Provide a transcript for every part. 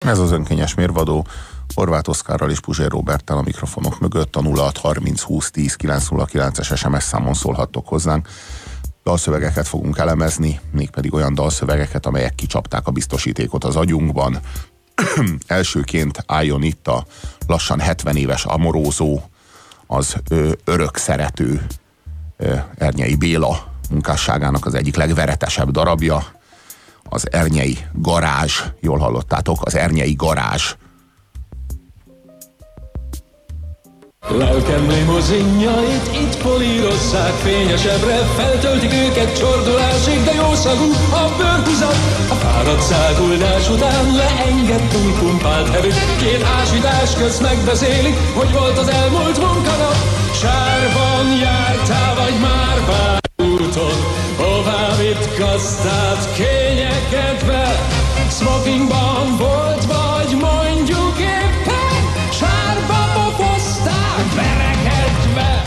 Ez az önkényes mérvadó, Horváth Oszkárral és Puzsér Róberttel a mikrofonok mögött. A 0630 20 10 909-es SMS számon szólhattok hozzánk. Dalszövegeket fogunk elemezni, mégpedig olyan dalszövegeket, amelyek kicsapták a biztosítékot az agyunkban. Elsőként álljon itt a lassan 70 éves amorózó, az örök szerető Ernyei Béla munkásságának az egyik legveretesebb darabja, az Ernyei Garázs. Jól hallottátok, az Ernyei Garázs. Lelkem limuzinjait itt polírozzák fényesebbre, feltöltik őket csordulásig, de jó szagú a bőrhuzat. A fáradt száguldás után leenged túlpumpált hevű, két ásítás közt megbeszélik, hogy volt az elmúlt munkanap. Sárban jártál, vagy már pár úton, hová vitt gazdát kényekedve, smokingban volt, vagy mondjuk éppen sárba pofozták verekedve.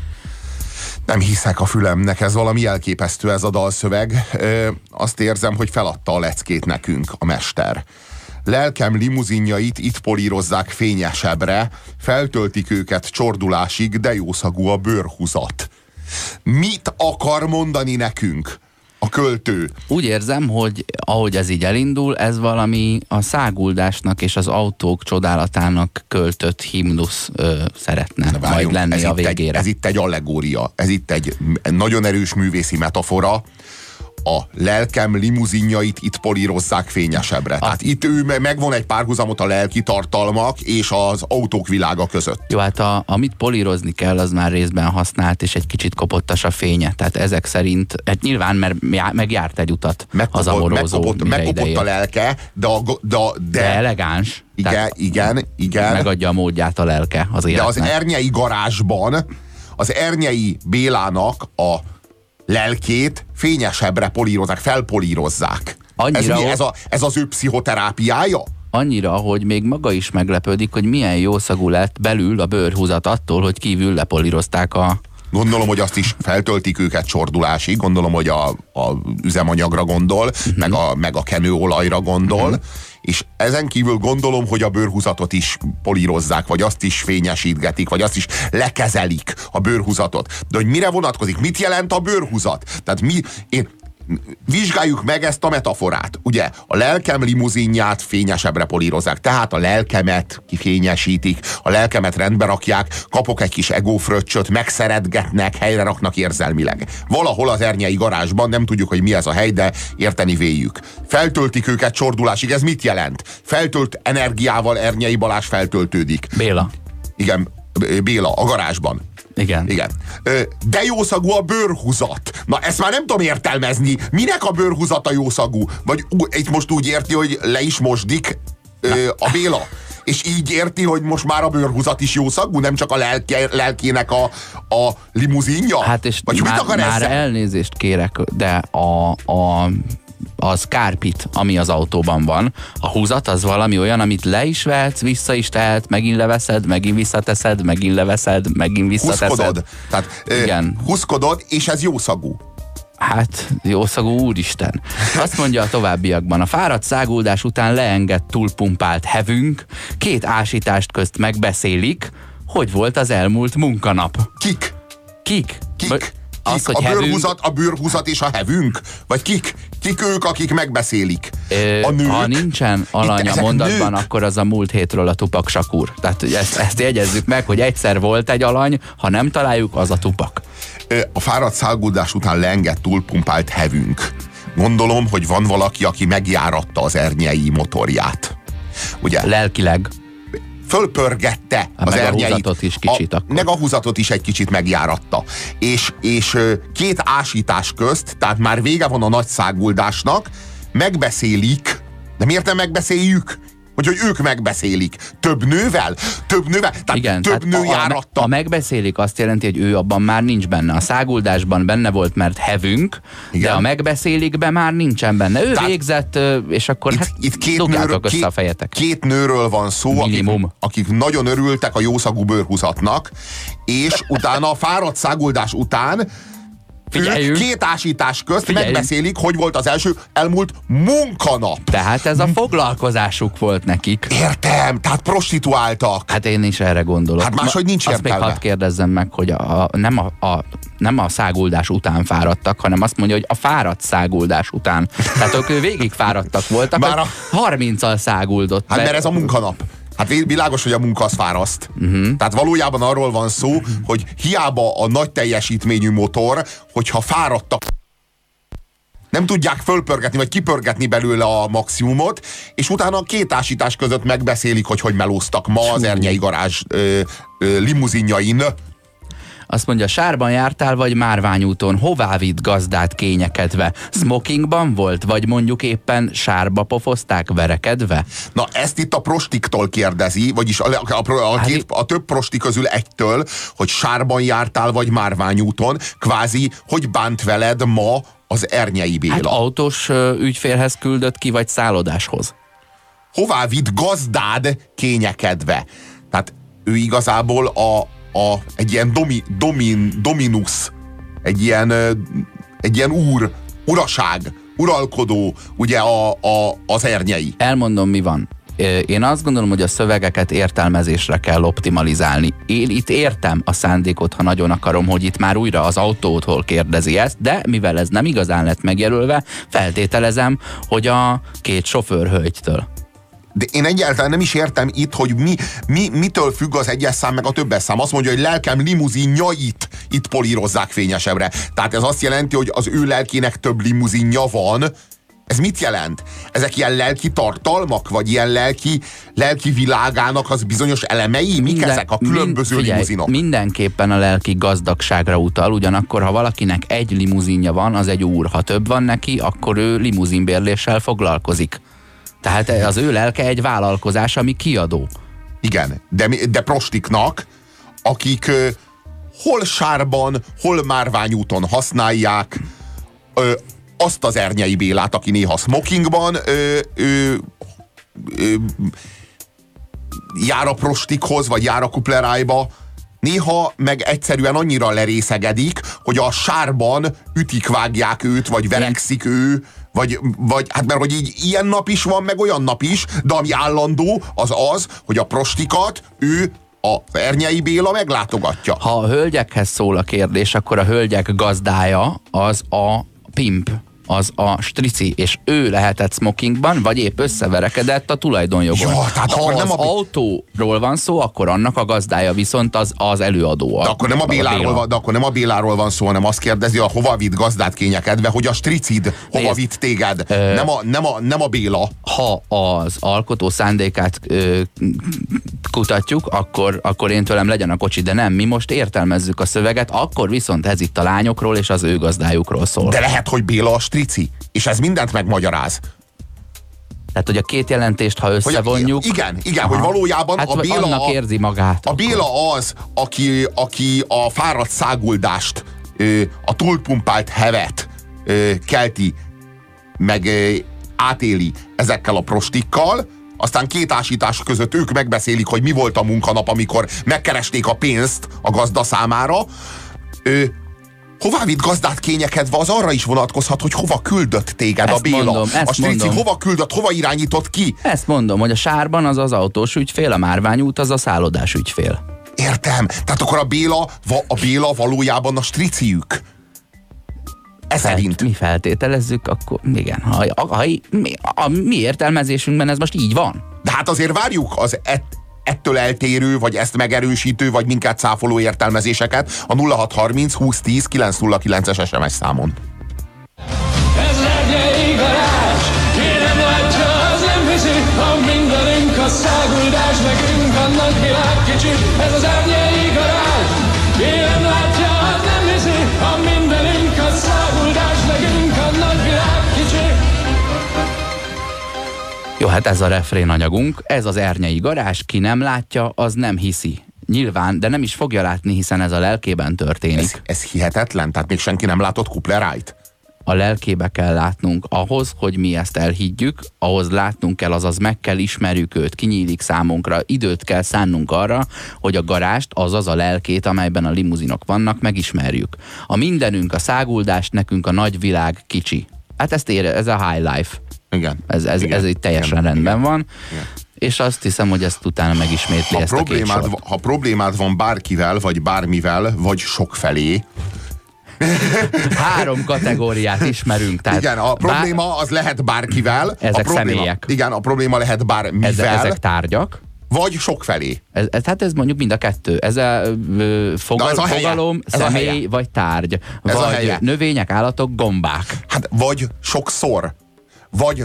Nem hiszek a fülemnek, ez valami elképesztő ez a dalszöveg. Azt érzem, hogy feladta a leckét nekünk a mester. Lelkem limuzinjait itt polírozzák fényesebbre, feltöltik őket csordulásig, de jószagú a bőrhuzat. Mit akar mondani nekünk a költő? Úgy érzem, hogy ahogy ez így elindul, ez valami a száguldásnak és az autók csodálatának költött himnusz szeretne majd lenni a végére. Ez itt egy allegória, ez itt egy nagyon erős művészi metafora. A lelkem limuzinjait itt polírozzák fényesebbre. Tehát itt ő megvon egy párhuzamot a lelki tartalmak és az autók világa között. Jó, hát amit polírozni kell, az már részben használt, és egy kicsit kopottas a fénye. Tehát ezek szerint, hát nyilván, mert megjárt egy utat az amorózó. Megkopott a lelke, de elegáns. Igen. Megadja a módját a lelke az életnek. De az Ernyei Garázsban az Ernyei Bélának a lelkét fényesebbre polírozzák, felpolírozzák. Ez az ő pszichoterápiája? Annyira, hogy még maga is meglepődik, hogy milyen jószagú lett belül a bőrhúzat attól, hogy kívül lepolírozták a... Gondolom, hogy azt is feltöltik őket csordulásig, gondolom, hogy a üzemanyagra gondol, meg a kenőolajra gondol, és ezen kívül gondolom, hogy a bőrhúzatot is polírozzák, vagy azt is fényesítgetik, vagy azt is lekezelik a bőrhúzatot. De hogy mire vonatkozik? Mit jelent a bőrhúzat? Tehát vizsgáljuk meg ezt a metaforát. Ugye, a lelkem limuzinját fényesebbre polírozzák, tehát a lelkemet kifényesítik, a lelkemet rendbe rakják, kapok egy kis egófröccsöt, megszeretgetnek, helyre raknak érzelmileg. Valahol az Ernyei Garázsban, nem tudjuk, hogy mi ez a hely, de érteni véljük. Feltöltik őket csordulásig, ez mit jelent? Feltölt energiával Ernyei Balázs feltöltődik. Béla. Igen, Béla, a garázsban. Igen. De jószagú a bőrhuzat. Na, ezt már nem tudom értelmezni. Minek a bőrhuzata jószagú? Vagy itt most úgy érti, hogy le is mosdik a Béla? És így érti, hogy most már a bőrhuzat is jószagú? Nem csak a lelkének a limuzinja? Hát és vagy már elnézést kérek, de a szkárpit, ami az autóban van, a húzat az valami olyan, amit le is vehetsz, vissza is tehet, megint leveszed, megint visszateszed, megint leveszed, megint visszateszed. Huszkodod. Tehát igen. Huszkodod, és ez jószagú. Hát, jószagú úristen. Azt mondja a továbbiakban, a fáradt száguldás után leengett túlpumpált hevünk, két ásítást közt megbeszélik, hogy volt az elmúlt munkanap. Kik? Az, hogy a bőrhúzat és a hevünk? Vagy kik ők, akik megbeszélik? A nők? Ha nincsen alany a mondatban, nők? Akkor az a múlt hétről a Tupak Sakur. Tehát ezt jegyezzük meg, hogy egyszer volt egy alany, ha nem találjuk, az a Tupak. A fáradt száguldás után leengett túlpumpált hevünk. Gondolom, hogy van valaki, aki megjáratta az ernyei motorját. Ugye? Lelkileg. Fölpörgette az ernyeit. Meg a húzatot is kicsit. Meg a húzatot is egy kicsit megjáratta. És két ásítás közt, tehát már vége van a nagy száguldásnak, megbeszélik, de miért nem megbeszéljük? Hogy ők megbeszélik. Több nővel? Tehát igen, több nő járatta. A megbeszélik azt jelenti, hogy ő abban már nincs benne. A száguldásban benne volt, mert hevünk, igen. De a megbeszélikben már nincsen benne. Ő tehát végzett, és akkor itt dugjátok össze a fejetek. Két nőről van szó, akik nagyon örültek a jószagú bőrhúzatnak, és utána a fáradt száguldás után Figyeljünk. Ők két ásítás közt Figyeljünk. megbeszélik, hogy volt az első elmúlt munkanap. Tehát ez a foglalkozásuk volt nekik. Értem, tehát prostituáltak. Hát én is erre gondolok. Hát máshogy nincs azt értelme. még hadd kérdezzem meg, hogy nem a száguldás után fáradtak, hanem azt mondja, hogy a fáradt száguldás után. Tehát ők végig fáradtak voltak, Már a 30-al száguldott. Hát mert ez a munkanap. Hát világos, hogy a munka az fáraszt. Tehát valójában arról van szó, hogy hiába a nagy teljesítményű motor, hogyha fáradtak, nem tudják fölpörgetni, vagy kipörgetni belőle a maximumot, és utána a két ásítás között megbeszélik, hogy melóztak ma az Ernyei garázs limuzinjain. Azt mondja, sárban jártál, vagy Márványúton, hová vitt gazdát kényekedve? Smokingban volt, vagy mondjuk éppen sárba pofozták verekedve? Na, ezt itt a prostiktól kérdezi, vagyis a több prosti közül egytől, hogy sárban jártál, vagy Márványúton, kvázi, hogy bánt veled ma az Ernyei Béla. Hát autós ügyfélhez küldött ki, vagy szállodáshoz? Hová vitt gazdád kényekedve? Tehát ő igazából egy ilyen dominus, egy ilyen uraság, uralkodó, ugye az Ernyei. Elmondom, mi van. Én azt gondolom, hogy a szövegeket értelmezésre kell optimalizálni. Én itt értem a szándékot, ha nagyon akarom, hogy itt már újra az autótól kérdezi ezt, de mivel ez nem igazán lett megjelölve, feltételezem, hogy a két sofőrhölgytől. De én egyáltalán nem is értem itt, hogy mitől függ az egyes szám meg a többes szám. Azt mondja, hogy lelkem limuzinjait itt polírozzák fényesebbre. Tehát ez azt jelenti, hogy az ő lelkének több limuzinja van. Ez mit jelent? Ezek ilyen lelki tartalmak, vagy ilyen lelki világának az bizonyos elemei? Mik ezek a különböző limuzinok? Mindenképpen a lelki gazdagságra utal, ugyanakkor ha valakinek egy limuzinja van, az egy úr. Ha több van neki, akkor ő limuzinbérléssel foglalkozik. Tehát az ő lelke egy vállalkozás, ami kiadó. Igen, de prostiknak, akik hol sárban, hol Márványúton használják azt az Ernyei Bélát, aki néha smokingban jár a prostikhoz, vagy jár a kuplerájba, néha meg egyszerűen annyira lerészegedik, hogy a sárban ütik, vágják őt, vagy verekszik ő, vagy hát mert hogy így ilyen nap is van, meg olyan nap is, de ami állandó, az, hogy a prostikat ő az Ernyei Béla meglátogatja. Ha a hölgyekhez szól a kérdés, akkor a hölgyek gazdája az a pimp, az a strici, és ő lehetett smokingban, vagy épp összeverekedett a tulajdonjogon. Ja, tehát ha nem az autóról van szó, akkor annak a gazdája viszont az előadó. De akkor nem a Béláról, de akkor nem a Béláról van szó, hanem azt kérdezi, a hova vitt gazdát kényekedve, hogy a stricid hova vitt téged. Nem a Béla. Ha az alkotó szándékát kutatjuk, akkor én tőlem legyen a kocsi, de nem, mi most értelmezzük a szöveget, akkor viszont ez itt a lányokról és az ő gazdájukról szól. De lehet, hogy Béla a strici, és ez mindent megmagyaráz. Tehát, hogy a két jelentést, ha összevonjuk... Igen, hogy valójában hát, a Béla... annak érzi magát. A Béla az, aki a fáradt száguldást, a túlpumpált hevet kelti, meg átéli ezekkel a prostikkal, aztán két ásítás között ők megbeszélik, hogy mi volt a munkanap, amikor megkeresték a pénzt a gazda számára. Hová vitt gazdát kényekedve, az arra is vonatkozhat, hogy hova küldött téged a Béla. A strici hova küldött, hova irányított ki? Ezt mondom, hogy a sárban az az autós ügyfél, a Márványút az a szállodás ügyfél. Értem. Tehát akkor a Béla valójában a striciük. Szerint. Mi feltételezzük, akkor igen. A mi értelmezésünkben ez most így van. De hát azért várjuk az ettől eltérő, vagy ezt megerősítő, vagy minket cáfoló értelmezéseket a 0630 2010 909-es SMS számon. Ez Ernyei garázs, ki nem látja, az nem hiszi, ha mindenünk a száguldás, nekünk a nagy világ kicsi. Ez az Ernyei garázs, ki nem látja, az nem hiszi, ha mindenünk a száguldás, nekünk a nagy világ kicsi. Jó, hát ez a refrén anyagunk, ez az Ernyei garázs, ki nem látja, az nem hiszi. Nyilván, de nem is fogja látni, hiszen ez a lelkében történik. Ez hihetetlen? Tehát még senki nem látott Kuplerájt? a lelkébe kell látnunk ahhoz, hogy mi ezt elhiggyük, ahhoz látnunk kell, azaz meg kell ismerjük őt, kinyílik számunkra, időt kell szánnunk arra, hogy a garást, azaz a lelkét, amelyben a limuzinok vannak, megismerjük. A mindenünk, a száguldást, nekünk a nagy világ kicsi. Hát ez a high life. Igen. Ez itt teljesen rendben van. Igen. És azt hiszem, hogy ezt utána megismétli ezt a két sort. Ha problémád van bárkivel, vagy bármivel, vagy sokfelé. 3 kategóriát ismerünk. Tehát igen, a probléma az lehet bárkivel. Ezek személyek. Igen, a probléma lehet bármivel. Ezek tárgyak. Vagy sokfelé. Hát ez mondjuk mind a kettő. Ez a fogalom, személy vagy tárgy. Ez vagy növények, állatok, gombák. Hát vagy sokszor. Vagy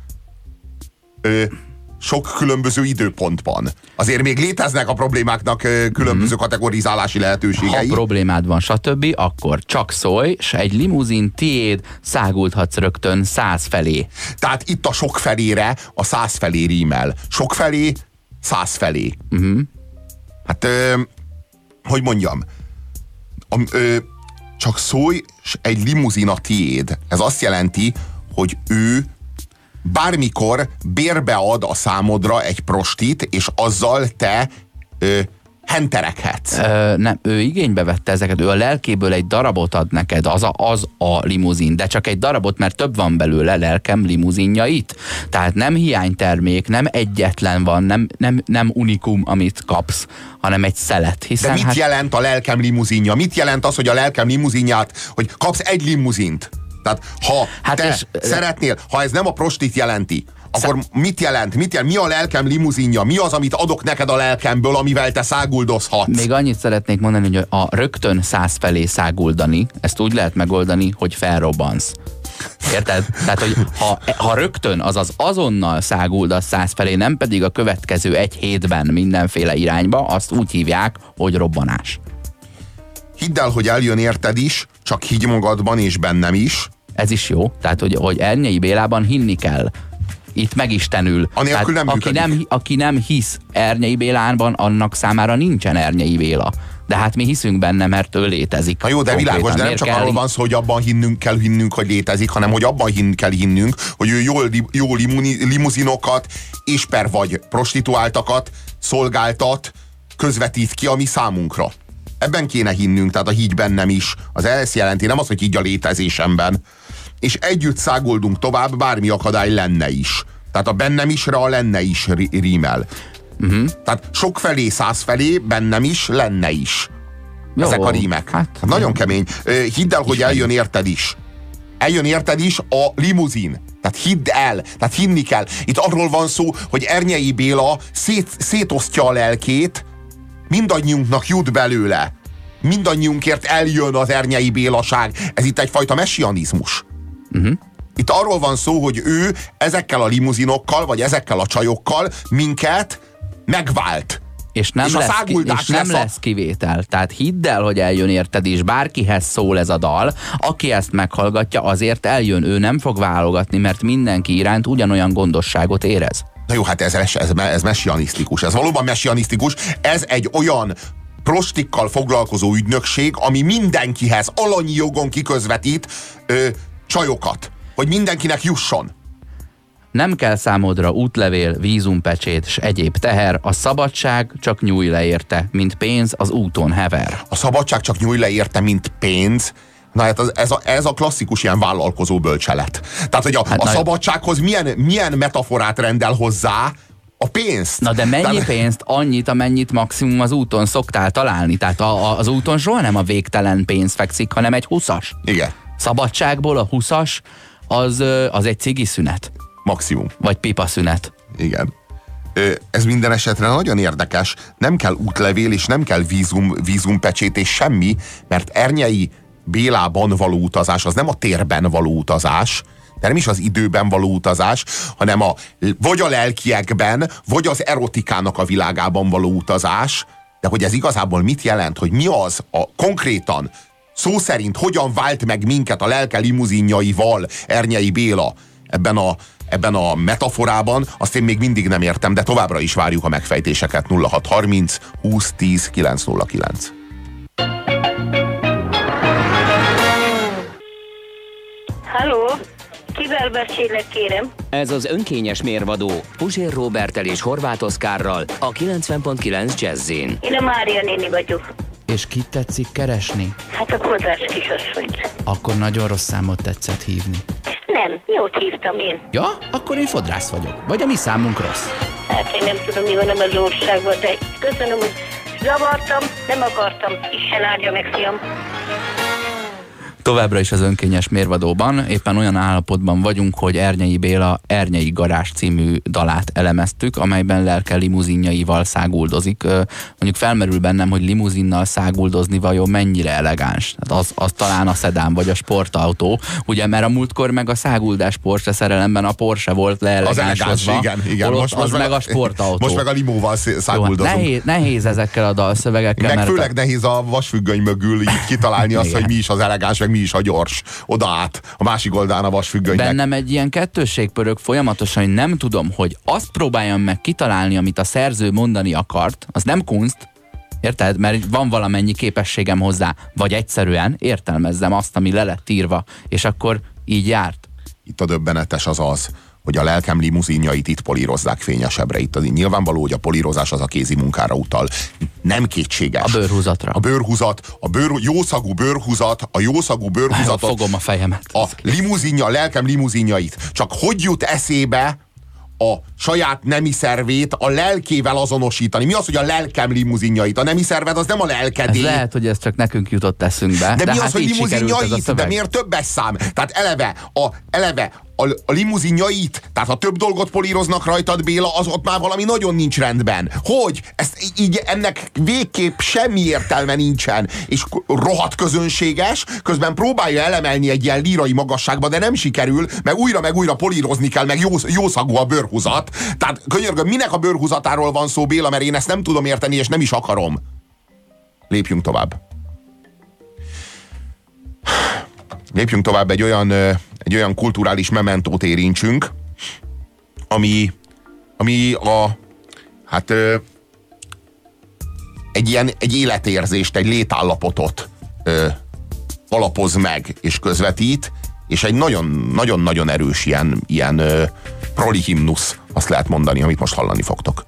sok különböző időpontban. Azért még léteznek a problémáknak különböző kategorizálási lehetőségei. Ha problémád van, stb., akkor csak szólj, s egy limuzin tiéd, száguldhatsz rögtön 100 felé. Tehát itt a sok felére a 100 felé rímel. Sok felé, 100 felé. Hát, hogy mondjam, csak szólj, s egy limuzin a tiéd. Ez azt jelenti, hogy ő bármikor bérbe ad a számodra egy prostit, és azzal te henterekhetsz. Nem, ő igénybe vette ezeket, ő a lelkéből egy darabot ad neked, az a limuzin, de csak egy darabot, mert több van belőle, lelkem limuzinja itt. Tehát nem hiánytermék, nem egyetlen van, nem unikum, amit kapsz, hanem egy szelet. Hiszen, de mit jelent a lelkem limuzinja? Mit jelent az, hogy a lelkem limuzinját, hogy kapsz egy limuzint? Tehát ha te szeretnél, ha ez nem a prostit jelenti, akkor mit jelent? Mi a lelkem limuzinja? Mi az, amit adok neked a lelkemből, amivel te száguldozhatsz? Még annyit szeretnék mondani, hogy a rögtön 100 felé száguldani, ezt úgy lehet megoldani, hogy felrobbansz. Érted? Tehát, hogy ha rögtön, azaz azonnal száguldasz 100 felé, nem pedig a következő 1 hétben mindenféle irányba, azt úgy hívják, hogy robbanás. Hidd el, hogy eljön érted is, csak higgy magadban és bennem is. Ez is jó, tehát hogy Ernyei Bélában hinni kell. Itt megistenül. Anélkül nem működik. Aki nem hisz Ernyei Bélában, annak számára nincsen Ernyei Béla. De hát mi hiszünk benne, mert ő létezik. Na jó, de világos, de nem csak arról van szó, hogy abban kell hinnünk, hogy létezik, hanem hogy abban kell hinnünk, hogy ő jó limuzinokat és vagy prostituáltakat szolgáltat, közvetít ki a mi számunkra. Ebben kéne hinnünk, tehát a higgy bennem is. Az ezt jelenti, nem az, hogy higgy a létezésemben. És együtt száguldunk tovább, bármi akadály lenne is. Tehát a bennem isre a lenne is rímel. Tehát sok felé, 100 felé, bennem is, lenne is. Jó, ezek a rímek. Hát nagyon kemény. Hidd el, hogy eljön érted is. Eljön érted is a limuzin. Tehát hidd el, tehát hinni kell. Itt arról van szó, hogy Ernyei Béla szétosztja a lelkét, mindannyiunknak jut belőle. Mindannyiunkért eljön az Ernyei Bélaság. Ez itt egyfajta messianizmus. Itt arról van szó, hogy ő ezekkel a limuzinokkal, vagy ezekkel a csajokkal minket megvált. És nem lesz kivétel. Tehát hidd el, hogy eljön érted is. Bárkihez szól ez a dal, aki ezt meghallgatja, azért eljön. Ő nem fog válogatni, mert mindenki iránt ugyanolyan gondosságot érez. Na jó, hát ez messianisztikus. Ez valóban messianisztikus. Ez egy olyan prostikkal foglalkozó ügynökség, ami mindenkihez alanyi jogon kiközvetít csajokat, hogy mindenkinek jusson. Nem kell számodra útlevél, vízumpecsét s egyéb teher, a szabadság csak nyújj le érte, mint pénz az úton hever. A szabadság csak nyújj le érte, mint pénz? Na hát ez a klasszikus ilyen vállalkozó bölcselet. Tehát, hogy a szabadsághoz milyen metaforát rendel hozzá a pénzt? Na de mennyi pénzt? Annyit, amennyit maximum az úton szoktál találni. Tehát az úton soha nem a végtelen pénz fekszik, hanem egy 20-as. Igen. Szabadságból a 20-as az egy cigiszünet. Maximum. Vagy pipaszünet. Igen. Ez minden esetre nagyon érdekes. Nem kell útlevél, és nem kell vízumpecsét, és semmi, mert Ernyei Bélában való utazás, az nem a térben való utazás, de nem is az időben való utazás, hanem vagy a lelkiekben, vagy az erotikának a világában való utazás. De hogy ez igazából mit jelent, hogy mi az konkrétan, szó szerint hogyan vált meg minket a lelke limuzinjaival Ernyei Béla ebben a metaforában, azt én még mindig nem értem, de továbbra is várjuk a megfejtéseket. 0630 20 10 909. Kivel beszélek, kérem? Ez az önkényes mérvadó Puzsér Róberttel és Horváth Oszkárral a 90.9 Jazzin. Én a Mária néni vagyok. És kit tetszik keresni? Hát a kodrás kisasszonyt. Akkor nagyon rossz számot tetszett hívni. Nem, jót hívtam én. Ja, akkor én fodrász vagyok. Vagy a mi számunk rossz. Hát én nem tudom, mi van az országban, de köszönöm, hogy zavartam, nem akartam. Isten áldja meg, fiam. Továbbra is az önkényes mérvadóban éppen olyan állapotban vagyunk, hogy Ernyei Béla Ernyei Garázs című dalát elemeztük, amelyben lelke limuzinjaival száguldozik. Mondjuk felmerül bennem, hogy limuzinnal száguldozni vajon mennyire elegáns. Az talán a szedán vagy a sportautó, ugye, mert a múltkor meg a száguldás Porsche szerelemben a Porsche volt leelegánsozva. Az elegáns, igen. Most meg a sportautó. Most meg a limóval száguldozunk. Jó, nehéz ezekkel a dalszövegekkel. Meg főleg nehéz a vasfüggöny mögül így kitalálni azt, hogy mi is az elegáns, meg mi is a gyors. Oda át, a másik oldalán a vasfüggönynek. Bennem egy ilyen kettősség pörög folyamatosan, hogy nem tudom, hogy azt próbáljam meg kitalálni, amit a szerző mondani akart, az nem kunst, érted? Mert van valamennyi képességem hozzá, vagy egyszerűen értelmezzem azt, ami le lett írva, és akkor így járt. Itt a döbbenetes az, hogy a lelkem limuzinjait itt polírozzák fényesebbre. Itt nyilvánvaló, hogy a polírozás az a kézi munkára utal. Nem kétséges. A bőrhúzatra. Jószagú bőrhúzat, a jószagú bőrhúzatot. Fogom a fejemet. A lelkem limuzinjait. Csak hogy jut eszébe a saját nemi szervét a lelkével azonosítani? Mi az, hogy a lelkem limuzinjait? A nemi szerved az nem a lelkedé. Ez lehet, hogy ez csak nekünk jutott eszünkbe. De mi hát az, hogy limuzinjait? De miért többes szám? Tehát eleve a limuzinjait, tehát ha több dolgot políroznak rajtad, Béla, az ott már valami nagyon nincs rendben. Hogy? Ennek végképp semmi értelme nincsen. És rohadt közönséges, közben próbálja elemelni egy ilyen lírai magasságba, de nem sikerül, meg újra polírozni kell, meg jószagú a bőrhúzat. Tehát könyörgöm, minek a bőrhúzatáról van szó, Béla, mert én ezt nem tudom érteni, és nem is akarom. Lépjünk tovább. Lépjünk tovább, egy olyan kulturális mementót érintsünk, ami egy életérzést, egy létállapotot alapoz meg és közvetít, és egy nagyon-nagyon erős ilyen proli himnusz, azt lehet mondani, amit most hallani fogtok.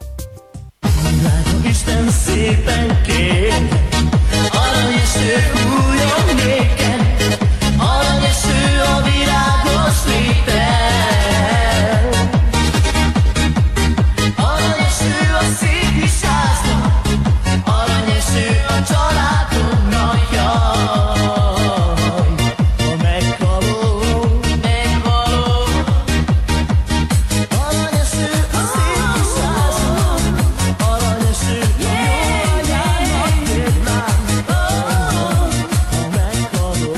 Isten szépen kér, aranyeső újon néken, aranyeső a virágos léten, aranyeső a szép kis háznak, aranyeső a családunknak, jaj, a meghaló, megvaló, aranyeső a szép kis háznak, aranyeső a jó anyának, tétlán, a meghaló.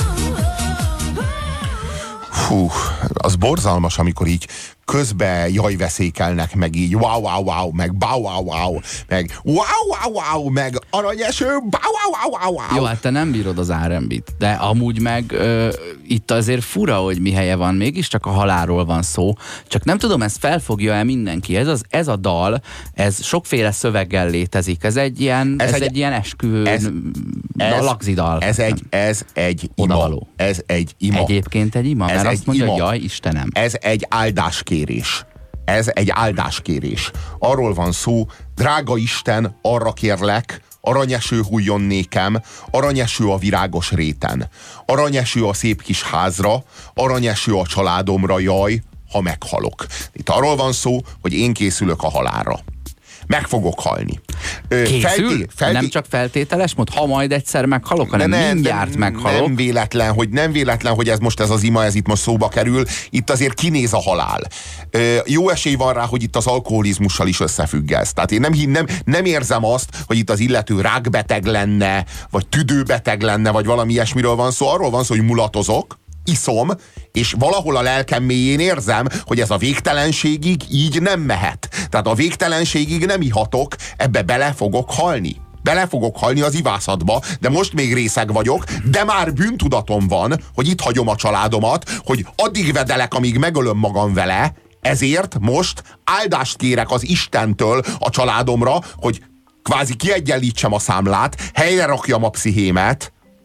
Fú, az borzalmas, amikor így közbe jajveszékelnek, meg így wow, meg wow, meg wow, meg aranyeső, wow. Jó, hát te nem bírod az R&B-t, de amúgy meg itt azért fura, hogy mi helye van, mégiscsak a halálról van szó, csak nem tudom, ezt felfogja-e mindenki. Ez a dal, ez sokféle szöveggel létezik, ez egy ilyen esküvő lagzidal. Ez egy ima. Odavaló. Ez egy ima. Egyébként egy ima, mert azt mondja, ima. jaj, Istenem. Ez egy áldáskérés. Ez egy áldáskérés. Arról van szó, drága Isten, arra kérlek, aranyeső hulljon nékem, aranyeső a virágos réten, aranyeső a szép kis házra, aranyeső a családomra, jaj, ha meghalok. Itt arról van szó, hogy én készülök a halálra. Meg fogok halni. Készül? Nem csak feltételes mód, ha majd egyszer meghalok, hanem mindjárt meghalok. Nem véletlen, hogy ez az ima, ez itt most szóba kerül. Itt azért kinéz a halál. Jó esély van rá, hogy itt az alkoholizmussal is összefügg ez. Tehát én nem érzem azt, hogy itt az illető rákbeteg lenne, vagy tüdőbeteg lenne, vagy valami ilyesmiről van szó. Arról van szó, hogy mulatozok, iszom, és valahol a lelkem mélyén érzem, hogy ez a végtelenségig így nem mehet. Tehát a végtelenségig nem ihatok, ebbe bele fogok halni. Bele fogok halni az ivászatba, de most még részeg vagyok, de már bűntudatom van, hogy itt hagyom a családomat, hogy addig vedelek, amíg megölöm magam vele, ezért most áldást kérek az Istentől a családomra, hogy kvázi kiegyenlítsem a számlát, helyre rakjam a pszichémet,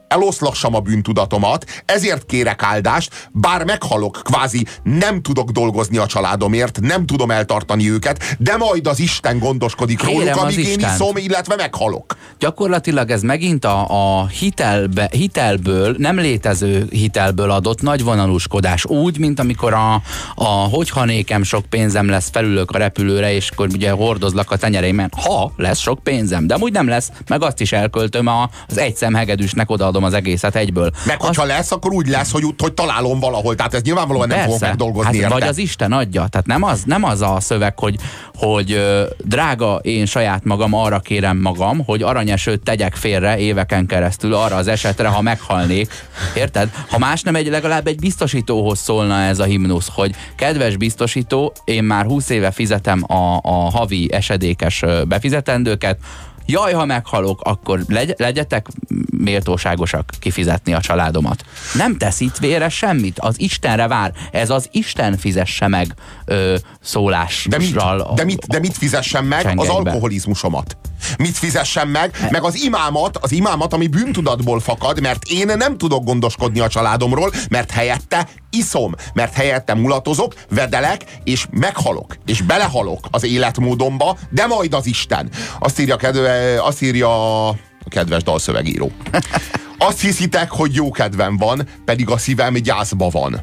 eloszlassam a bűntudatomat, ezért kérek áldást, bár meghalok, kvázi nem tudok dolgozni a családomért, nem tudom eltartani őket, de majd az Isten gondoskodik róluk, amíg én iszom, illetve meghalok. Gyakorlatilag ez megint a hitelből, nem létező hitelből adott nagyvonalúskodás. Úgy, mint amikor hogyha nékem sok pénzem lesz, felülök a repülőre, és akkor ugye hordozlak a tenyereimen. Ha lesz sok pénzem, de amúgy nem lesz, meg azt is elköltöm az egy szemhegedűsnek, odaadom az egészet egyből. Meg hogyha lesz, akkor úgy lesz, hogy találom valahol. Tehát ez nyilvánvalóan nem fogok megdolgozni érte. Vagy az Isten adja. Tehát nem az a szöveg, hogy drága, én saját magam arra kérem magam, hogy aranyesőt tegyek félre éveken keresztül arra az esetre, ha meghalnék. Érted? Ha más nem, legalább egy biztosítóhoz szólna ez a himnusz, hogy kedves biztosító, én már 20 éve fizetem a havi esedékes befizetendőket, jaj, ha meghalok, akkor legyetek méltóságosak kifizetni a családomat. Nem tesz itt vére semmit, az Istenre vár. Ez az Isten fizesse meg szólással. De mit fizessen meg? Az alkoholizmusomat. Mit fizessen meg? Meg az imámat, ami bűntudatból fakad, mert én nem tudok gondoskodni a családomról, mert helyette iszom, mert helyette mulatozok, vedelek, és meghalok, és belehalok az életmódomba, de majd az Isten. Azt írja a kedves dalszövegíró. Azt hiszitek, hogy jó kedvem van, pedig a szívem gyászban van.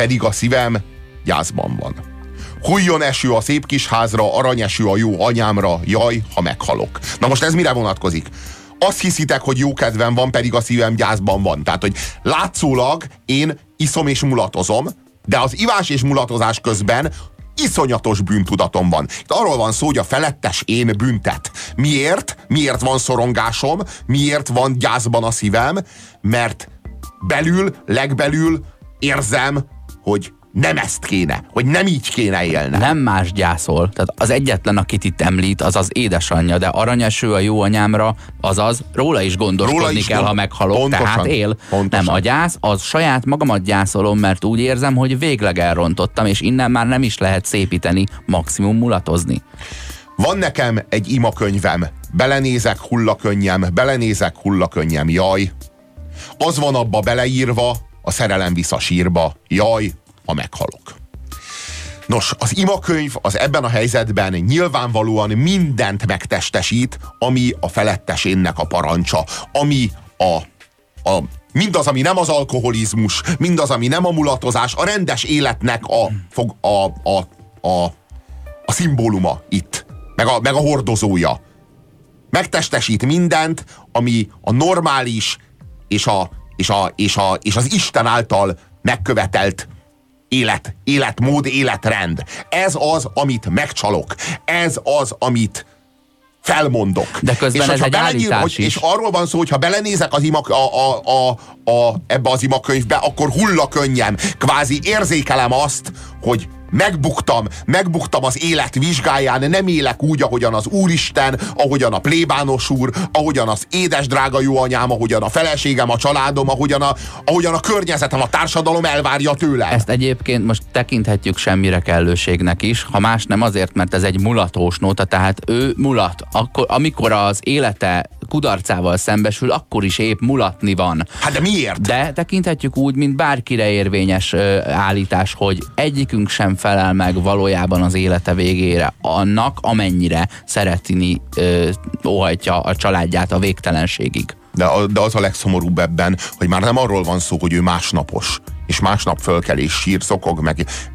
Hulljon eső a szép kis házra, aranyeső a jó anyámra, jaj, ha meghalok. Na most ez mire vonatkozik? Azt hiszitek, hogy jó kedvem van, pedig a szívem gyászban van. Tehát, hogy látszólag én iszom és mulatozom, de az ivás és mulatozás közben iszonyatos bűntudatom van. Itt arról van szó, hogy a felettes én büntet. Miért? Miért van szorongásom? Miért van gyászban a szívem? Mert legbelül érzem, hogy nem ezt kéne, hogy nem így kéne élnem. Nem más gyászol. Tehát az egyetlen, akit itt említ, az az édesanyja, de aranyeső a jó anyámra, azaz róla is gondoskodni kell, ha meghalok, pontosan, tehát él. Pontosan. Nem a gyász, az saját magamat gyászolom, mert úgy érzem, hogy végleg elrontottam, és innen már nem is lehet szépíteni, maximum mulatozni. Van nekem egy imakönyvem, belenézek hullakönnyem, jaj. Az van abba beleírva, a szerelem visz a sírba, jaj, ha meghalok. Nos, az imakönyv az ebben a helyzetben nyilvánvalóan mindent megtestesít, ami a felettesénnek a parancsa, ami mindaz, ami nem az alkoholizmus, mindaz, ami nem a mulatozás, a rendes életnek a szimbóluma itt, meg a hordozója. Megtestesít mindent, ami a normális és az Isten által megkövetelt életmód, életrend. Ez az, amit megcsalok. Ez az, amit felmondok. De közben ez egy állítás is. És arról van szó, hogy ha belenézek ebbe az imakönyvbe, akkor hullakönnyem. Kvázi érzékelem azt, hogy megbuktam az élet vizsgáján, nem élek úgy, ahogyan az Úristen, ahogyan a plébános úr, ahogyan az édes drága jó anyám, ahogyan a feleségem, a családom, ahogyan a környezetem, a társadalom elvárja tőlem. Ezt egyébként most tekinthetjük semmire kellőségnek is, ha más nem azért, mert ez egy mulatós nóta, tehát ő mulat. Amikor az élete kudarcával szembesül, akkor is épp mulatni van. Hát de miért? De tekinthetjük úgy, mint bárkire érvényes állítás, hogy egyikünk sem felel meg valójában az élete végére annak, amennyire szeretni óhajtja a családját a végtelenségig. De az a legszomorúbb ebben, hogy már nem arról van szó, hogy ő másnapos, és másnap fölkel és sír, szokog,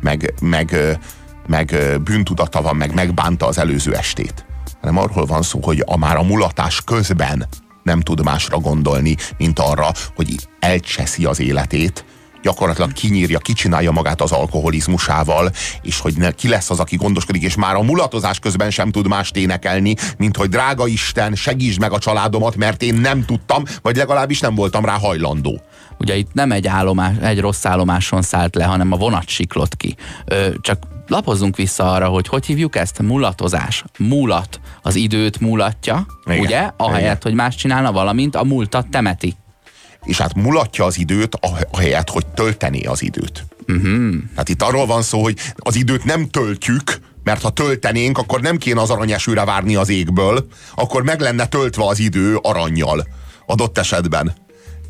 meg bűntudata van, meg megbánta az előző estét. Hanem arról van szó, hogy már a mulatás közben nem tud másra gondolni, mint arra, hogy elcseszi az életét, gyakorlatilag kinyírja, kicsinálja magát az alkoholizmusával, és hogy ki lesz az, aki gondoskodik, és már a mulatozás közben sem tud mást énekelni, mint hogy drága Isten, segítsd meg a családomat, mert én nem tudtam, vagy legalábbis nem voltam rá hajlandó. Ugye itt nem egy rossz állomáson szállt le, hanem a vonat siklott ki. Csak lapozzunk vissza arra, hogy hívjuk ezt? Mulatozás. Múlat. Az időt múlatja, igen, ugye? Ahelyett, hogy más csinálna, valamint a múltat temeti. És hát mulatja az időt, ahelyett, hogy töltené az időt. Hát itt arról van szó, hogy az időt nem töltjük, mert ha töltenénk, akkor nem kéne az aranyesőre várni az égből, akkor meg lenne töltve az idő arannyal adott esetben.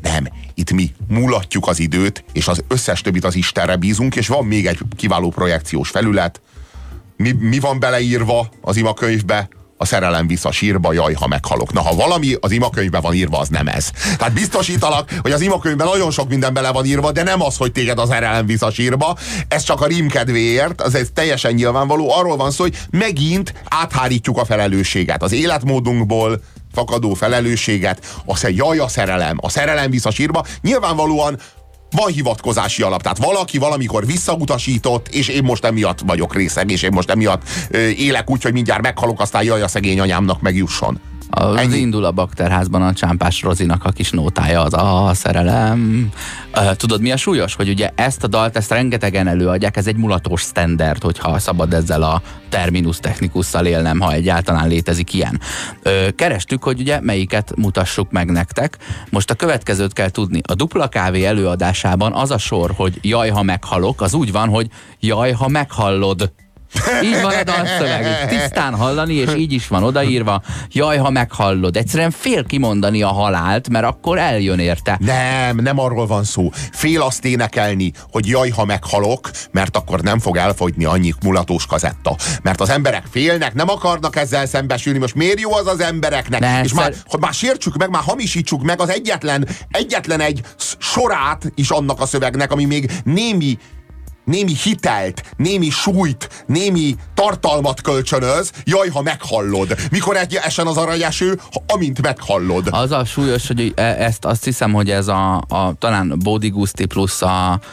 Nem. Itt mi múlatjuk az időt, és az összes többit az Istenre bízunk, és van még egy kiváló projekciós felület. Mi van beleírva az imakönyvbe? A szerelem visz a sírba, jaj, ha meghalok. Na, ha valami az imakönyvben van írva, az nem ez. Tehát biztosítalak, hogy az imakönyvben nagyon sok minden bele van írva, de nem az, hogy téged a szerelem visz a sírba. Ez csak a rím kedvéért, ez teljesen nyilvánvaló. Arról van szó, hogy megint áthárítjuk a felelősséget az életmódunkból fakadó felelősséget, jaj, a szerelem visz a sírba. Nyilvánvalóan van hivatkozási alap, tehát valaki valamikor visszautasított, és én most emiatt vagyok részeg, és én most emiatt élek úgy, hogy mindjárt meghalok, aztán jaj, a szegény anyámnak megjusson. Az indul a bakterházban a Csámpás Rozinak a kis nótája, az a szerelem. Tudod, mi a súlyos? Hogy ugye ezt a dalt, ezt rengetegen előadják, ez egy mulatós standard, hogyha szabad ezzel a terminus technikusszal élnem, ha egyáltalán létezik ilyen. Kerestük, hogy ugye melyiket mutassuk meg nektek. Most a következőt kell tudni. A Dupla Kávé előadásában az a sor, hogy jaj, ha meghalok, az úgy van, hogy jaj, ha meghallod. Így van a dalszöveg, tisztán hallani, és így is van odaírva, jaj, ha meghallod. Egyszerűen fél kimondani a halált, mert akkor eljön érte. Nem arról van szó. Fél azt énekelni, hogy jaj, ha meghalok, mert akkor nem fog elfogyni annyi mulatós kazetta. Mert az emberek félnek, nem akarnak ezzel szembesülni. Most miért jó az az embereknek? És már sértsük meg, már hamisítsuk meg az egyetlen egy sorát is annak a szövegnek, ami még némi hitelt, némi súlyt, némi tartalmat kölcsönöz, jaj, ha meghallod. Mikor esen az aranyeső, amint meghallod. Az a súlyos, hogy ezt azt hiszem, hogy ez talán Bódi Guszti plusz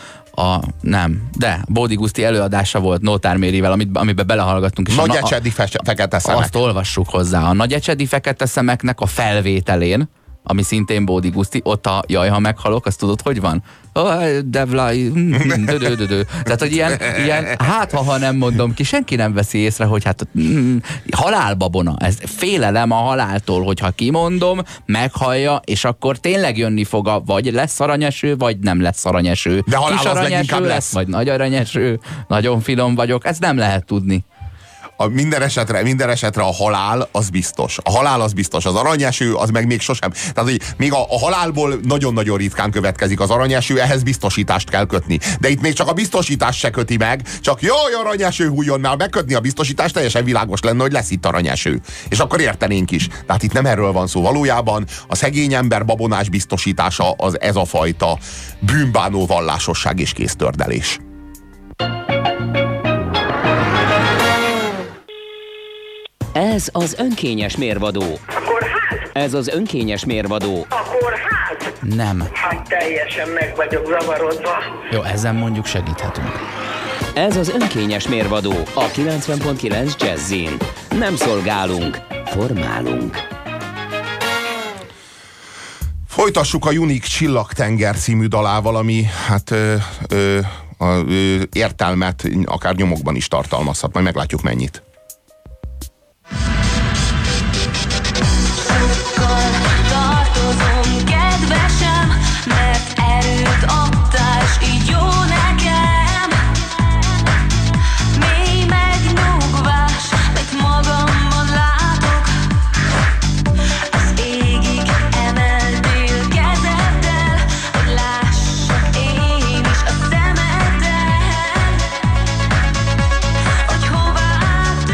Bódi Guszti előadása volt Nótár Mérivel, amiben belehallgattunk. Nagy ecsedi fekete szemek. Azt olvassuk hozzá. A Nagy ecsedi fekete szemeknek a felvételén, ami szintén Bódi Guszti, ott a jaj, ha meghalok, azt tudod, hogy van? Tehát, hogy ilyen hát ha nem mondom ki, senki nem veszi észre, hogy hát halálbabona, ez félelem a haláltól, hogyha kimondom, meghallja, és akkor tényleg jönni fog vagy lesz aranyeső, vagy nem lesz aranyeső. De halál kis az aranyeső lesz, vagy nagy aranyeső, nagyon finom vagyok, ezt nem lehet tudni. Minden esetre a halál az biztos. A halál az biztos, az aranyeső az meg még sosem. Tehát, hogy még a halálból nagyon-nagyon ritkán következik az aranyeső, ehhez biztosítást kell kötni. De itt még csak a biztosítást se köti meg, csak jaj, aranyeső hújjon, mert megkötni a biztosítást teljesen világos lenne, hogy lesz itt aranyeső. És akkor értenénk is. Tehát itt nem erről van szó. Valójában a szegény ember babonás biztosítása az ez a fajta bűnbánó vallásosság és kéztördelés. Ez az önkényes mérvadó. Akkor hát? Ez az önkényes mérvadó. Akkor hát? Nem. Hát teljesen meg vagyok zavarodva. Jó, ezen mondjuk segíthetünk. Ez az önkényes mérvadó a 90.9 Jazzin. Nem szolgálunk, formálunk. Folytassuk a Unique Csillagtenger című dalával, ami hát értelmet akár nyomokban is tartalmazhat. Majd meglátjuk mennyit. Tartozom, kedvesem, mert erőt adtál, s így jó nekem. Mély megnyugvás, mit magamban látok. Az égig emeltél kezeddel, hogy lássak én is a szemeden, hogy hová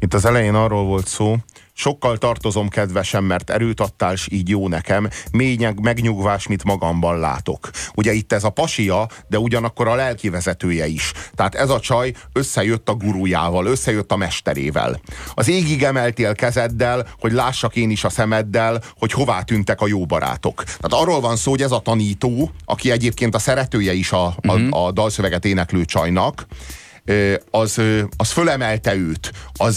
Itt az elején arról volt szó, sokkal tartozom, kedvesem, mert erőt adtál, s így jó nekem, mély megnyugvás, mit magamban látok. Ugye itt ez a pasia, de ugyanakkor a lelki vezetője is. Tehát ez a csaj összejött a gurujával, összejött a mesterével. Az égig emeltél kezeddel, hogy lássak én is a szemeddel, hogy hová tűntek a jó barátok. Tehát arról van szó, hogy ez a tanító, aki egyébként a szeretője is a dalszöveget éneklő csajnak, az fölemelte őt,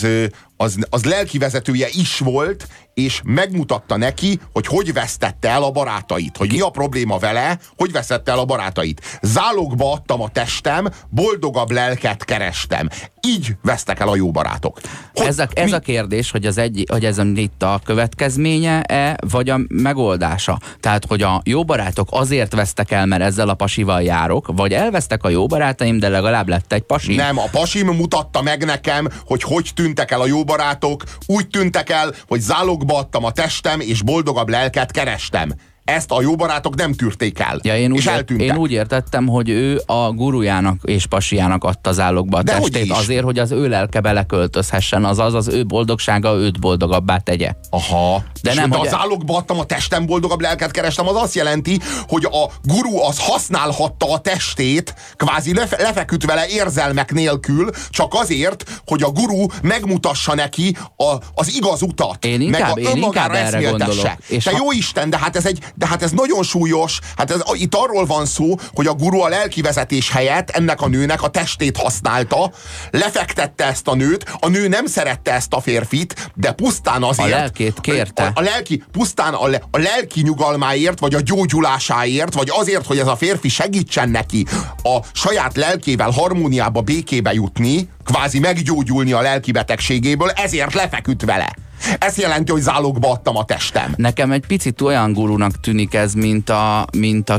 az lelkivezetője is volt, és megmutatta neki, hogy vesztette el a barátait, hogy mi a probléma vele, hogy vesztette el a barátait. Zálogba adtam a testem, boldogabb lelket kerestem. Így vesztek el a jó barátok. Ez a kérdés, hogy hogy ez itt a következménye-e, vagy a megoldása. Tehát, hogy a jó barátok azért vesztek el, mert ezzel a pasival járok, vagy elvesztek a jó barátaim, de legalább lett egy pasim. Nem, a pasim mutatta meg nekem, hogy tűntek el a jó barátok. Úgy tűntek el, hogy zálogba adtam a testem, és boldogabb lelket kerestem. Ezt a jó barátok nem tűrték el, ja, és eltűntek. Én úgy értettem, hogy ő a gurujának és pasiának adta zálogba a testét azért, hogy az ő lelke beleköltözhessen, azaz az ő boldogsága őt boldogabbá tegye. Aha. De nem, hogy a zálogba adtam a testem, boldogabb lelket kerestem, az azt jelenti, hogy a guru az használhatta a testét, kvázi lefeküdt vele érzelmek nélkül, csak azért, hogy a guru megmutassa neki az igaz utat. Én inkább erre gondolok. De jó Isten, de hát ez nagyon súlyos. Hát itt arról van szó, hogy a guru a lelkivezetés helyett ennek a nőnek a testét használta, lefektette ezt a nőt, a nő nem szerette ezt a férfit, de pusztán azért... A lelkét kérte. Pusztán a lelki nyugalmáért, vagy a gyógyulásáért, vagy azért, hogy ez a férfi segítsen neki a saját lelkével harmóniába, békébe jutni, kvázi meggyógyulni a lelki betegségéből, ezért lefeküdt vele. Ez jelenti, hogy zálogba adtam a testem. Nekem egy picit olyan gurunak tűnik ez, mint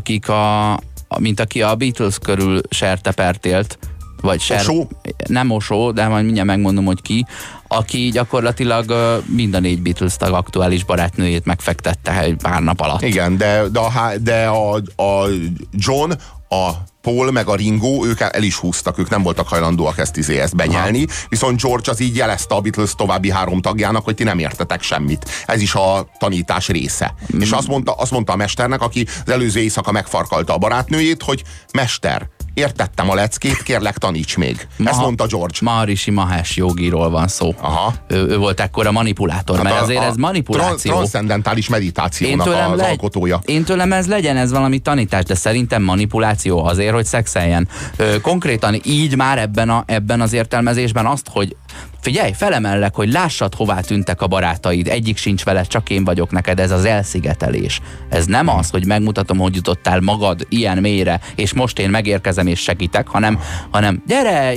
aki a Beatles körül sertepert élt. Vagy Osó? Nem Osó, de majd mindjárt megmondom, hogy ki. Aki gyakorlatilag mind a 4 Beatles tag aktuális barátnőjét megfektette egy pár nap alatt. Igen, de a John, a Paul meg a Ringo, ők el is húztak, ők nem voltak hajlandóak ezt benyelni, viszont George az így jelezte a Beatles további 3 tagjának, hogy ti nem értetek semmit. Ez is a tanítás része. És azt mondta a mesternek, aki az előző éjszaka megfarkalta a barátnőjét, hogy mester, értettem a leckét, kérlek taníts még. Ezt mondta George. Maharishi Mahesh jogiról van szó. Aha. Ő volt ekkora manipulátor, mert azért ez manipuláció. Transzcendentális meditációnak az alkotója. Én tőlem ez legyen, ez valami tanítás, de szerintem manipuláció azért, hogy szexeljen. Konkrétan így már ebben az értelmezésben azt, hogy figyelj, felemellek, hogy lássad, hová tűntek a barátaid, egyik sincs veled, csak én vagyok neked, ez az elszigetelés. Ez nem az, hogy megmutatom, hogy jutottál magad ilyen mélyre, és most én megérkezem és segítek, hanem gyere,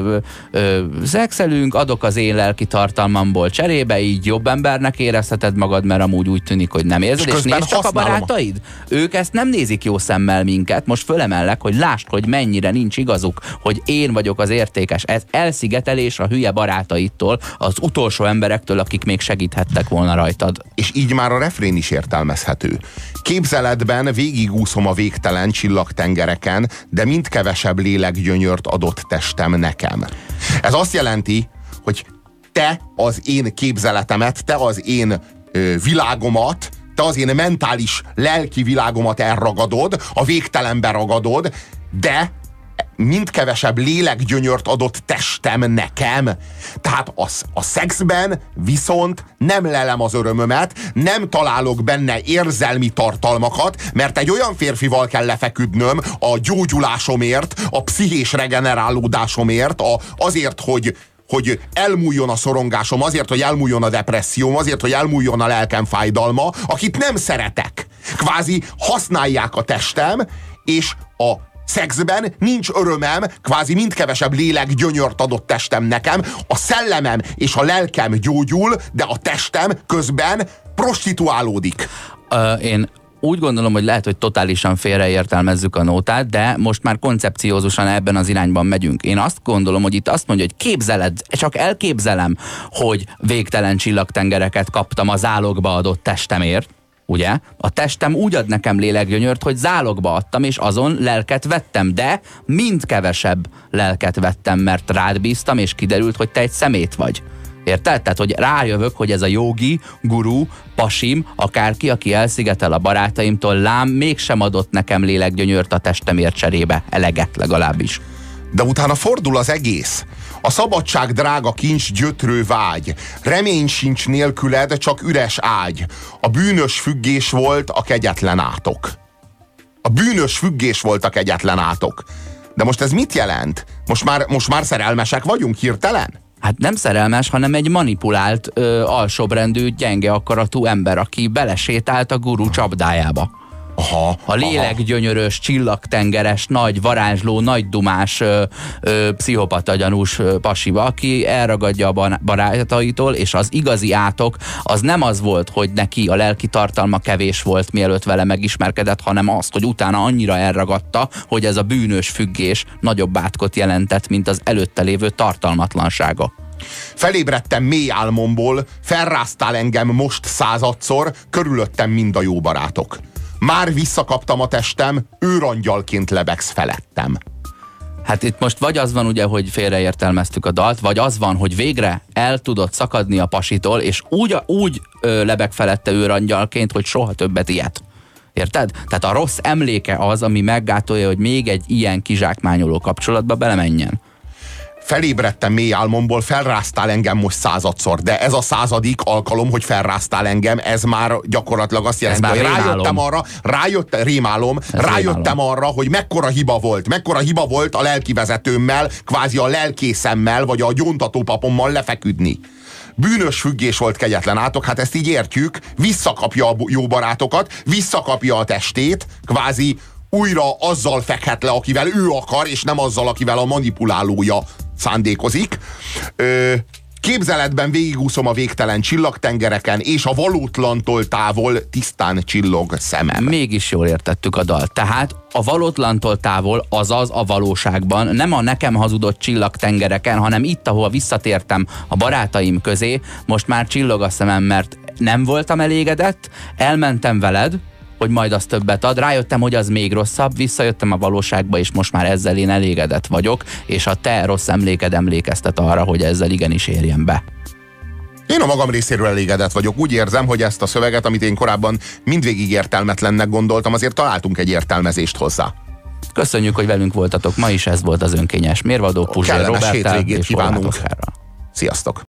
szexelünk, adok az én lelki tartalmamból cserébe, így jobb embernek érezheted magad, mert amúgy úgy tűnik, hogy nem érzed, és nézd csak a barátaid. Ők ezt nem nézik jó szemmel minket, most fölemellek, hogy lásd, hogy mennyire nincs igazuk, hogy én vagyok az értékes. Ez elszigetelés a hülye barátaitól, az utolsó emberektől, akik még segíthettek volna rajtad. És így már a refrén is értelmezhető. Képzeletben végigúszom a végtelen csillagtengereken, de mind kevesebb lélekgyönyört adott testem nekem. Ez azt jelenti, hogy te az én képzeletemet, te az én világomat, te az én mentális, lelki világomat elragadod, a végtelenbe ragadod, de mind kevesebb lélekgyönyört adott testem nekem. Tehát a szexben viszont nem lelem az örömömet, nem találok benne érzelmi tartalmakat, mert egy olyan férfival kell lefeküdnöm a gyógyulásomért, a pszichés regenerálódásomért, azért, hogy elmúljon a szorongásom, azért, hogy elmúljon a depresszióm, azért, hogy elmúljon a lelkem fájdalma, akit nem szeretek. Kvázi használják a testem, és a szexben nincs örömem, kvázi mind kevesebb lélekgyönyört adott testem nekem, a szellemem és a lelkem gyógyul, de a testem közben prostituálódik. Én úgy gondolom, hogy lehet, hogy totálisan félreértelmezzük a nótát, de most már koncepciózusan ebben az irányban megyünk. Én azt gondolom, hogy itt azt mondja, hogy képzeled, csak elképzelem, hogy végtelen csillagtengereket kaptam a zálogba adott testemért, ugye? A testem úgy ad nekem lélekgyönyört, hogy zálogba adtam, és azon lelket vettem, de mind kevesebb lelket vettem, mert rád bíztam, és kiderült, hogy te egy szemét vagy. Érted? Tehát, hogy rájövök, hogy ez a jogi, guru, pasim, akárki, aki elszigetel a barátaimtól, lám, mégsem adott nekem lélekgyönyört a testemért cserébe. Eleget legalábbis. De utána fordul az egész. A szabadság drága kincs, gyötrő vágy. Remény sincs nélküled, csak üres ágy. A bűnös függés volt a kegyetlen átok. A bűnös függés volt a kegyetlen átok. De most ez mit jelent? Most már szerelmesek vagyunk hirtelen? Hát nem szerelmes, hanem egy manipulált, alsóbrendű, gyenge akaratú ember, aki belesétált a guru csapdájába. Aha, A lélekgyönyörös, csillagtengeres, nagy varázsló, nagy dumás, pszichopata gyanús pasiba, aki elragadja a barátaitól, és az igazi átok az nem az volt, hogy neki a lelki tartalma kevés volt, mielőtt vele megismerkedett, hanem az, hogy utána annyira elragadta, hogy ez a bűnös függés nagyobb átkot jelentett, mint az előtte lévő tartalmatlansága. Felébredtem mély álmomból, felráztál engem most 100-szor, körülöttem mind a jó barátok. Már visszakaptam a testem, őrangyalként lebegsz felettem. Hát itt most vagy az van ugye, hogy félreértelmeztük a dalt, vagy az van, hogy végre el tudott szakadni a pasitól, és úgy lebeg felette őrangyalként, hogy soha többet ilyet. Érted? Tehát a rossz emléke az, ami meggátolja, hogy még egy ilyen kizsákmányoló kapcsolatba belemenjen. Felébredtem mély álmomból, felráztál engem most 100-szor, de ez a 100. alkalom, hogy felráztál engem, ez már gyakorlatilag azt jelenti, hogy rájöttem arra, hogy mekkora hiba volt a lelkivezetőmmel, kvázi a lelkészemmel, vagy a gyóntatópapommal lefeküdni. Bűnös függés volt, kegyetlen átok, hát ezt így értjük, visszakapja a jó barátokat, visszakapja a testét, kvázi újra azzal fekhet le, akivel ő akar, és nem azzal, akivel a manipulálója szándékozik. Képzeletben végigúszom a végtelen csillagtengereken, és a valótlantól távol tisztán csillog szemem. Mégis jól értettük a dalt. Tehát a valótlantól távol, azaz a valóságban, nem a nekem hazudott csillagtengereken, hanem itt, ahol visszatértem a barátaim közé, most már csillog a szemem, mert nem voltam elégedett, elmentem veled, hogy majd az többet ad. Rájöttem, hogy az még rosszabb, visszajöttem a valóságba, és most már ezzel én elégedett vagyok, és a te rossz emléked emlékeztet arra, hogy ezzel igenis érjen be. Én a magam részéről elégedett vagyok. Úgy érzem, hogy ezt a szöveget, amit én korábban mindvégig értelmetlennek gondoltam, azért találtunk egy értelmezést hozzá. Köszönjük, hogy velünk voltatok ma is, ez volt az önkényes mérvadó Puzsér Kellemes Roberttel hétvégét és kívánunk. Horváth Oszkárral. Sziasztok!